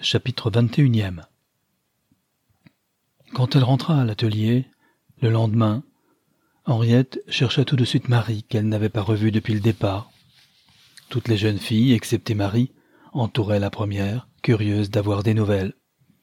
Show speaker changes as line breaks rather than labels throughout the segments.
Chapitre 21. Quand elle rentra à l'atelier, le lendemain, Henriette chercha tout de suite Marie, qu'elle n'avait pas revue depuis le départ. Toutes les jeunes filles, excepté Marie, entouraient la première, curieuses d'avoir des nouvelles.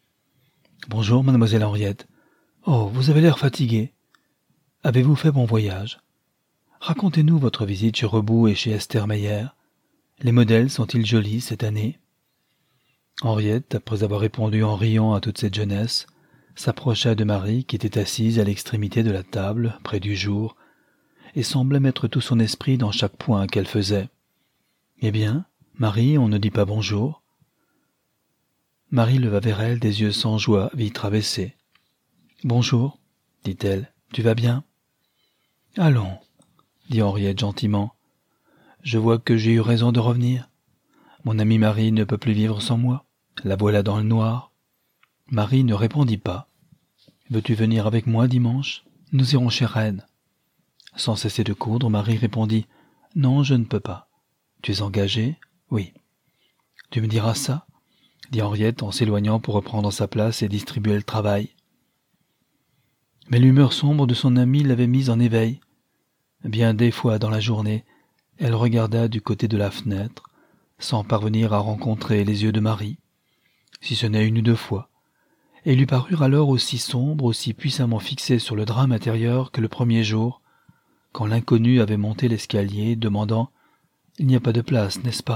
« Bonjour, mademoiselle Henriette. Oh, vous avez l'air fatiguée. Avez-vous fait bon voyage? Racontez-nous votre visite chez Rebout et chez Esther Meyer. Les modèles sont-ils jolis cette année ?» Henriette, après avoir répondu en riant à toute cette jeunesse, s'approcha de Marie qui était assise à l'extrémité de la table, près du jour, et semblait mettre tout son esprit dans chaque point qu'elle faisait. « Eh bien, Marie, on ne dit pas bonjour ?» Marie leva vers elle des yeux sans joie, vitres abaissées. « Bonjour, dit-elle, tu vas bien ?»« Allons, dit Henriette gentiment, je vois que j'ai eu raison de revenir. Mon amie Marie ne peut plus vivre sans moi. La voilà dans le noir. » Marie ne répondit pas. « Veux-tu venir avec moi dimanche? Nous irons chez Reine. » Sans cesser de coudre, Marie répondit « Non, je ne peux pas. »« Tu es engagée? »« Oui. »« Tu me diras ça ?» dit Henriette en s'éloignant pour reprendre sa place et distribuer le travail. Mais l'humeur sombre de son amie l'avait mise en éveil. Bien des fois dans la journée, elle regarda du côté de la fenêtre, sans parvenir à rencontrer les yeux de Marie, si ce n'est une ou deux fois, et lui parurent alors aussi sombres, aussi puissamment fixés sur le drame intérieur que le premier jour, quand l'inconnu avait monté l'escalier, demandant « Il n'y a pas de place, n'est-ce pas ?»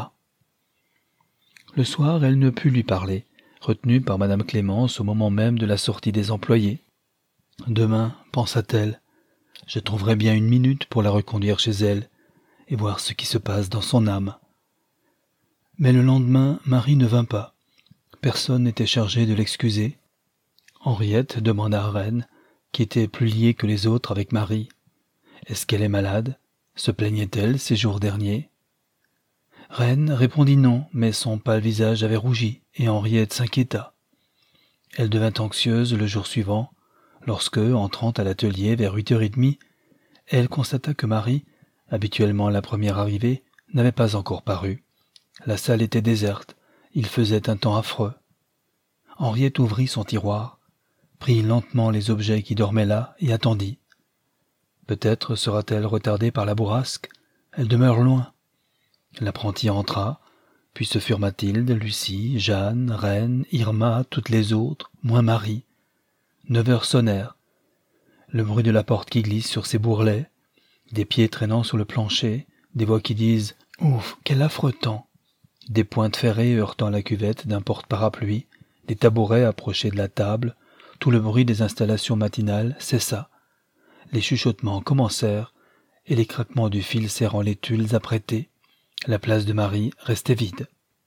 Le soir, elle ne put lui parler, retenue par madame Clémence au moment même de la sortie des employés. Demain, pensa-t-elle, je trouverai bien une minute pour la reconduire chez elle et voir ce qui se passe dans son âme. Mais le lendemain, Marie ne vint pas. Personne n'était chargé de l'excuser. Henriette demanda à Reine, qui était plus liée que les autres avec Marie. Est-ce qu'elle est malade? Se plaignait-elle ces jours derniers? Reine répondit non, mais son pâle visage avait rougi, et Henriette s'inquiéta. Elle devint anxieuse le jour suivant, lorsque, entrant à l'atelier vers 8h30, elle constata que Marie, habituellement la première arrivée, n'avait pas encore paru. La salle était déserte, il faisait un temps affreux. Henriette ouvrit son tiroir, prit lentement les objets qui dormaient là et attendit. Peut-être sera-t-elle retardée par la bourrasque, elle demeure loin. L'apprenti entra, puis ce furent Mathilde, Lucie, Jeanne, Reine, Irma, toutes les autres, moins Marie. 9h sonnèrent. Le bruit de la porte qui glisse sur ses bourrelets, des pieds traînant sur le plancher, des voix qui disent « Ouf, quel affreux temps !» Des pointes ferrées heurtant la cuvette d'un porte-parapluie, des tabourets approchés de la table, tout le bruit des installations matinales cessa. Les chuchotements commencèrent, et les craquements du fil serrant les tulles apprêtées. La place de Marie restait vide.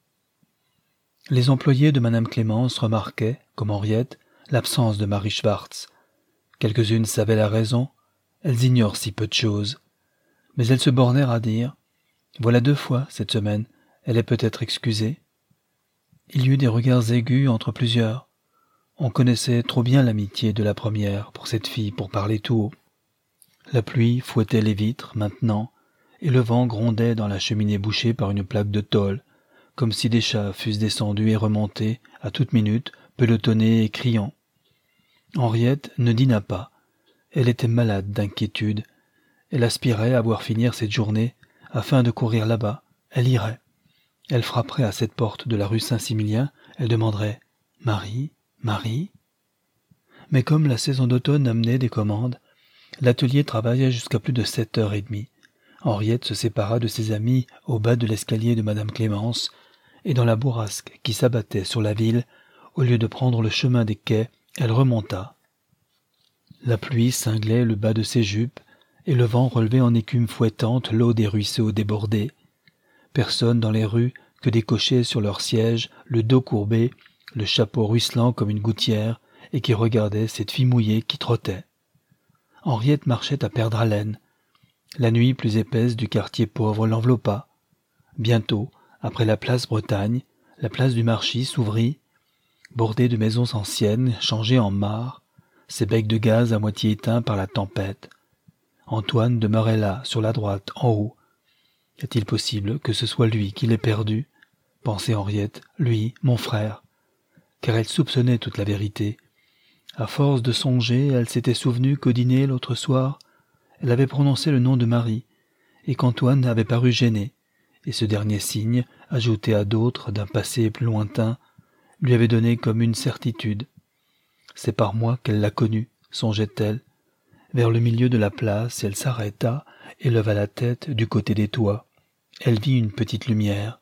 Les employés de madame Clémence remarquaient, comme Henriette, l'absence de Marie Schwartz. Quelques-unes savaient la raison, elles ignorent si peu de choses. Mais elles se bornèrent à dire « Voilà 2 fois, cette semaine, elle est peut-être excusée. » Il y eut des regards aigus entre plusieurs. On connaissait trop bien l'amitié de la première pour cette fille pour parler tout haut. La pluie fouettait les vitres, maintenant, et le vent grondait dans la cheminée bouchée par une plaque de tôle, comme si des chats fussent descendus et remontés, à toute minute, pelotonnés et criant. Henriette ne dîna pas. Elle était malade d'inquiétude. Elle aspirait à voir finir cette journée, afin de courir là-bas. Elle irait. Elle frapperait à cette porte de la rue Saint-Similien, elle demanderait « Marie, Marie ?» Mais comme la saison d'automne amenait des commandes, l'atelier travailla jusqu'à plus de 7h30. Henriette se sépara de ses amis au bas de l'escalier de madame Clémence, et dans la bourrasque qui s'abattait sur la ville, au lieu de prendre le chemin des quais, elle remonta. La pluie cinglait le bas de ses jupes, et le vent relevait en écume fouettante l'eau des ruisseaux débordés. Personne dans les rues que des cochers sur leurs sièges, le dos courbé, le chapeau ruisselant comme une gouttière, et qui regardaient cette fille mouillée qui trottait. Henriette marchait à perdre haleine. La nuit plus épaisse du quartier pauvre l'enveloppa. Bientôt, après la place Bretagne, la place du Marchis s'ouvrit, bordée de maisons anciennes, changées en mares, ses becs de gaz à moitié éteints par la tempête. Antoine demeurait là, sur la droite, en haut. Est-il possible que ce soit lui qui l'ait perdu? Pensait Henriette, lui, mon frère. car elle soupçonnait toute la vérité. À force de songer, elle s'était souvenue qu'au dîner l'autre soir, elle avait prononcé le nom de Marie, et qu'Antoine avait paru gêné, et ce dernier signe, ajouté à d'autres d'un passé plus lointain, lui avait donné comme une certitude. C'est par moi qu'elle l'a connu, songeait-elle. Vers le milieu de la place, elle s'arrêta et leva la tête du côté des toits. Elle vit une petite lumière.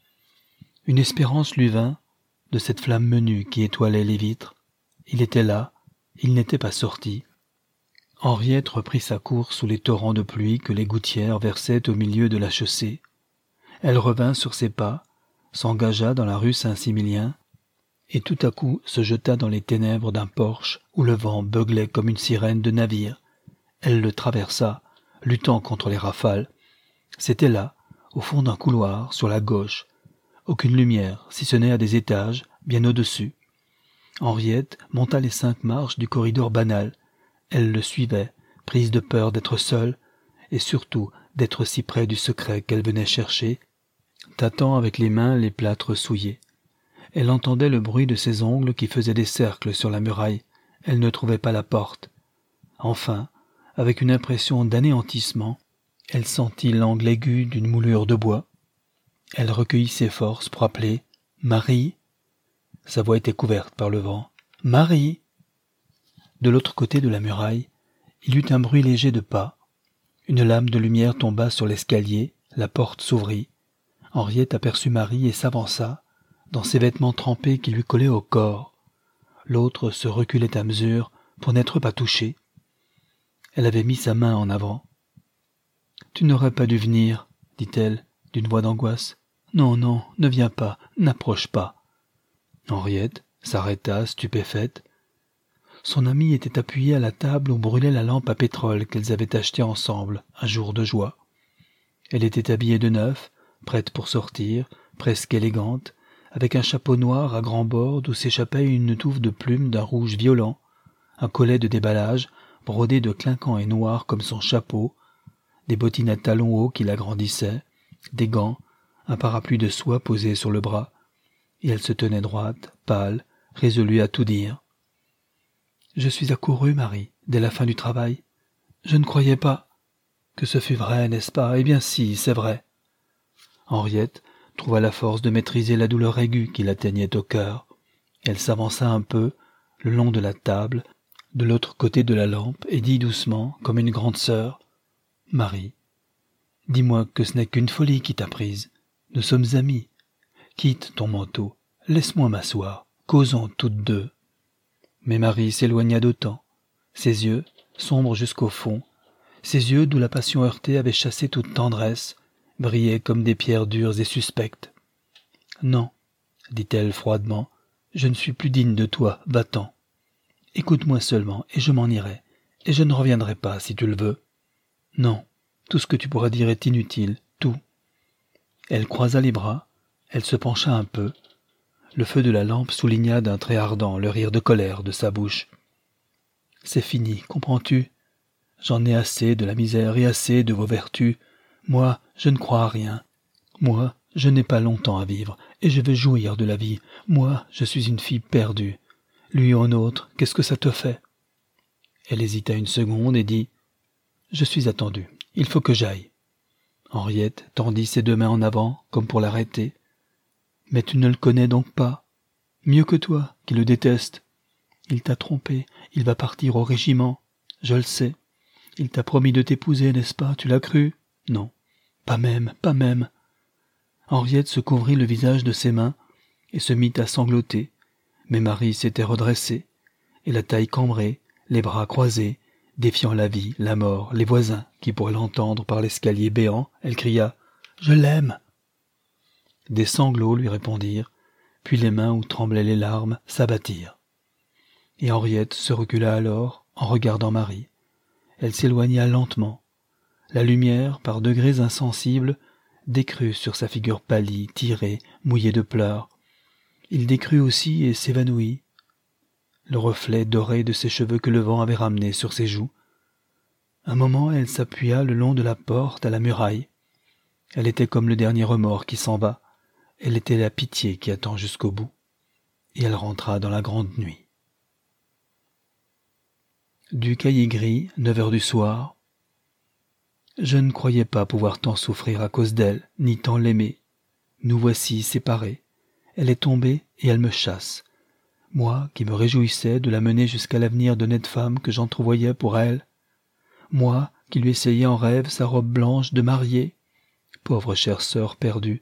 Une espérance lui vint de cette flamme menue qui étoilait les vitres. Il était là, il n'était pas sorti. Henriette reprit sa course sous les torrents de pluie que les gouttières versaient au milieu de la chaussée. Elle revint sur ses pas, s'engagea dans la rue Saint-Similien, et tout à coup se jeta dans les ténèbres d'un porche où le vent beuglait comme une sirène de navire. Elle le traversa, luttant contre les rafales. C'était là, au fond d'un couloir, sur la gauche. Aucune lumière, si ce n'est à des étages, bien au-dessus. Henriette monta les 5 marches du corridor banal. Elle le suivait, prise de peur d'être seule, et surtout d'être si près du secret qu'elle venait chercher, tâtant avec les mains les plâtres souillés. Elle entendait le bruit de ses ongles qui faisaient des cercles sur la muraille. Elle ne trouvait pas la porte. Enfin, avec une impression d'anéantissement, elle sentit l'angle aigu d'une moulure de bois. Elle recueillit ses forces pour appeler « Marie ». Sa voix était couverte par le vent. « Marie !» De l'autre côté de la muraille, il y eut un bruit léger de pas. Une lame de lumière tomba sur l'escalier, la porte s'ouvrit. Henriette aperçut Marie et s'avança, dans ses vêtements trempés qui lui collaient au corps. L'autre se reculait à mesure pour n'être pas touchée. Elle avait mis sa main en avant. « Tu n'aurais pas dû venir, » dit-elle, d'une voix d'angoisse. « Non, non, ne viens pas, n'approche pas. » Henriette s'arrêta, stupéfaite. Son amie était appuyée à la table où brûlait la lampe à pétrole qu'elles avaient achetée ensemble, un jour de joie. Elle était habillée de neuf, prête pour sortir, presque élégante, avec un chapeau noir à grands bords d'où s'échappait une touffe de plumes d'un rouge violent, un collet de déballage brodé de clinquant et noir comme son chapeau, des bottines à talons hauts qui l'agrandissaient, des gants, un parapluie de soie posé sur le bras, et elle se tenait droite, pâle, résolue à tout dire. « Je suis accourue, Marie, dès la fin du travail. Je ne croyais pas que ce fût vrai, n'est-ce pas? Eh bien si, c'est vrai. » Henriette trouva la force de maîtriser la douleur aiguë qui l'atteignait au cœur. Elle s'avança un peu, le long de la table, de l'autre côté de la lampe, et dit doucement, comme une grande sœur, « Marie, dis-moi que ce n'est qu'une folie qui t'a prise. Nous sommes amis. Quitte ton manteau, laisse-moi m'asseoir, causons toutes deux. » Mais Marie s'éloigna d'autant. Ses yeux, sombres jusqu'au fond, ses yeux d'où la passion heurtée avait chassé toute tendresse, brillaient comme des pierres dures et suspectes. « Non, » dit-elle froidement, « je ne suis plus digne de toi, va-t'en. Écoute-moi seulement, et je m'en irai, et je ne reviendrai pas si tu le veux. Non, tout ce que tu pourras dire est inutile, tout. » Elle croisa les bras, elle se pencha un peu. Le feu de la lampe souligna d'un trait ardent le rire de colère de sa bouche. « C'est fini, comprends-tu? J'en ai assez de la misère et assez de vos vertus. Moi, je ne crois à rien. Moi, je n'ai pas longtemps à vivre, et je veux jouir de la vie. Moi, je suis une fille perdue. Lui ou un autre, qu'est-ce que ça te fait ?» Elle hésita une seconde et dit « Je suis attendue, il faut que j'aille. » Henriette tendit ses 2 mains en avant, comme pour l'arrêter. « Mais tu ne le connais donc pas? Mieux que toi, qui le déteste. Il t'a trompé, il va partir au régiment, je le sais. Il t'a promis de t'épouser, n'est-ce pas? Tu l'as cru? Non, pas même, pas même. » Henriette se couvrit le visage de ses mains et se mit à sangloter, mais Marie s'était redressée, et la taille cambrée, les bras croisés, défiant la vie, la mort, les voisins qui pourraient l'entendre par l'escalier béant, elle cria « Je l'aime !» Des sanglots lui répondirent, puis les mains où tremblaient les larmes s'abattirent. Et Henriette se recula alors en regardant Marie. Elle s'éloigna lentement. La lumière, par degrés insensibles, décrut sur sa figure pâlie, tirée, mouillée de pleurs. Il décrut aussi et s'évanouit. Le reflet doré de ses cheveux que le vent avait ramenés sur ses joues. Un moment, elle s'appuya le long de la porte à la muraille. Elle était comme le dernier remords qui s'en va. Elle était la pitié qui attend jusqu'au bout. et elle rentra dans la grande nuit. Du Cahier gris, 9 heures du soir. Je ne croyais pas pouvoir tant souffrir à cause d'elle, ni tant l'aimer. Nous voici séparés. Elle est tombée et elle me chasse. Moi, qui me réjouissais de la mener jusqu'à l'avenir d'honnête femme que j'entrevoyais pour elle. Moi, qui lui essayais en rêve sa robe blanche de mariée. Pauvre chère sœur perdue.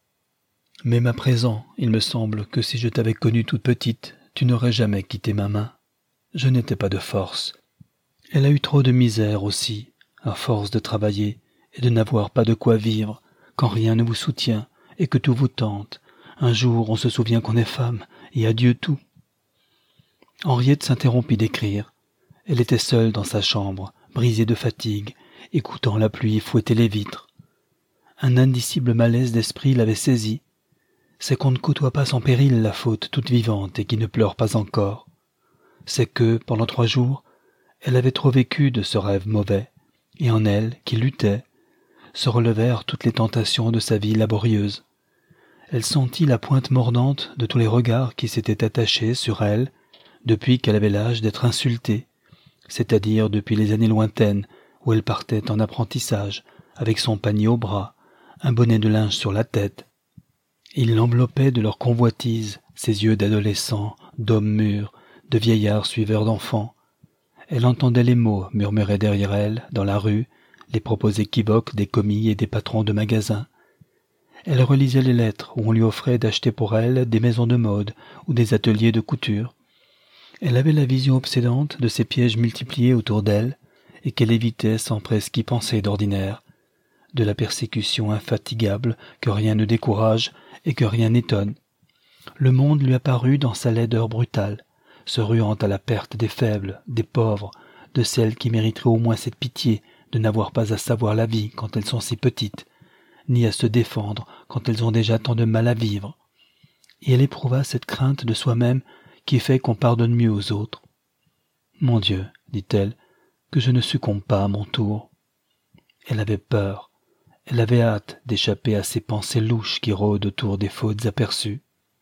Même à présent, il me semble que si je t'avais connue toute petite, tu n'aurais jamais quitté ma main. Je n'étais pas de force. Elle a eu trop de misère aussi, à force de travailler et de n'avoir pas de quoi vivre, quand rien ne vous soutient et que tout vous tente. Un jour, on se souvient qu'on est femme, et adieu tout. Henriette s'interrompit d'écrire. Elle était seule dans sa chambre, brisée de fatigue, écoutant la pluie fouetter les vitres. Un indicible malaise d'esprit l'avait saisie. C'est qu'on ne côtoie pas sans péril la faute toute vivante et qui ne pleure pas encore. C'est que, pendant 3 jours, elle avait trop vécu de ce rêve mauvais, et en elle, qui luttait, se relevèrent toutes les tentations de sa vie laborieuse. Elle sentit la pointe mordante de tous les regards qui s'étaient attachés sur elle depuis qu'elle avait l'âge d'être insultée, c'est-à-dire depuis les années lointaines où elle partait en apprentissage, avec son panier au bras, un bonnet de linge sur la tête. Ils l'enveloppaient de leur convoitise, ses yeux d'adolescent, d'homme mûr, de vieillard suiveur d'enfants. Elle entendait les mots murmurés derrière elle, dans la rue, les propos équivoques des commis et des patrons de magasins. Elle relisait les lettres où on lui offrait d'acheter pour elle des maisons de mode ou des ateliers de couture. Elle avait la vision obsédante de ces pièges multipliés autour d'elle et qu'elle évitait sans presque y penser d'ordinaire, de la persécution infatigable que rien ne décourage et que rien n'étonne. Le monde lui apparut dans sa laideur brutale, se ruant à la perte des faibles, des pauvres, de celles qui mériteraient au moins cette pitié de n'avoir pas à savoir la vie quand elles sont si petites, ni à se défendre quand elles ont déjà tant de mal à vivre. Et elle éprouva cette crainte de soi-même qui fait qu'on pardonne mieux aux autres. « Mon Dieu, dit-elle, que je ne succombe pas à mon tour. » Elle avait peur, elle avait hâte d'échapper à ces pensées louches qui rôdent autour des fautes aperçues.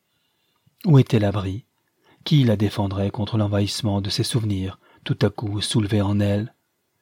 Où était l'abri? Qui la défendrait contre l'envahissement de ses souvenirs, tout à coup soulevés en elle?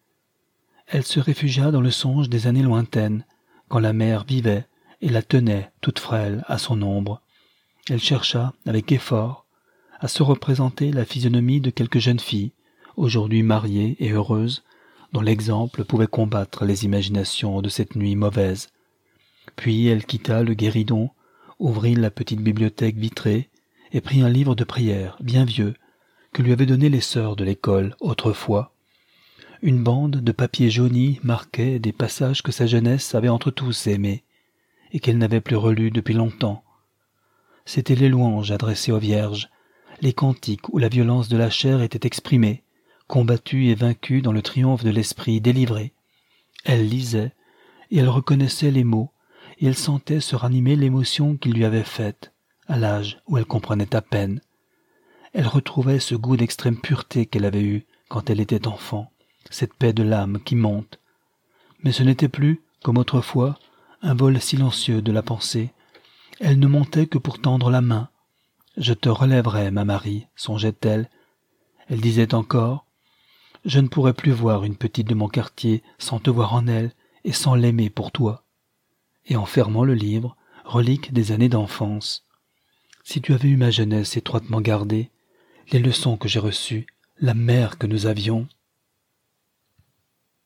Elle se réfugia dans le songe des années lointaines, quand la mère vivait et la tenait, toute frêle, à son ombre. Elle chercha, avec effort, à se représenter la physionomie de quelque jeune fille, aujourd'hui mariée et heureuse, dont l'exemple pouvait combattre les imaginations de cette nuit mauvaise. Puis elle quitta le guéridon, ouvrit la petite bibliothèque vitrée et prit un livre de prière, bien vieux, que lui avaient donné les sœurs de l'école autrefois. Une bande de papier jauni marquait des passages que sa jeunesse avait entre tous aimés, et qu'elle n'avait plus relus depuis longtemps. C'étaient les louanges adressées aux vierges, les cantiques où la violence de la chair était exprimée, combattue et vaincue dans le triomphe de l'esprit délivré. Elle lisait, et elle reconnaissait les mots, et elle sentait se ranimer l'émotion qu'ils lui avaient faite, à l'âge où elle comprenait à peine. Elle retrouvait ce goût d'extrême pureté qu'elle avait eu quand elle était enfant, cette paix de l'âme qui monte. Mais ce n'était plus, comme autrefois, un vol silencieux de la pensée. Elle ne montait que pour tendre la main. « Je te relèverai, ma Marie », songeait-elle. Elle disait encore « Je ne pourrais plus voir une petite de mon quartier sans te voir en elle et sans l'aimer pour toi. » Et en fermant le livre, relique des années d'enfance. « Si tu avais eu ma jeunesse étroitement gardée, les leçons que j'ai reçues, la mère que nous avions,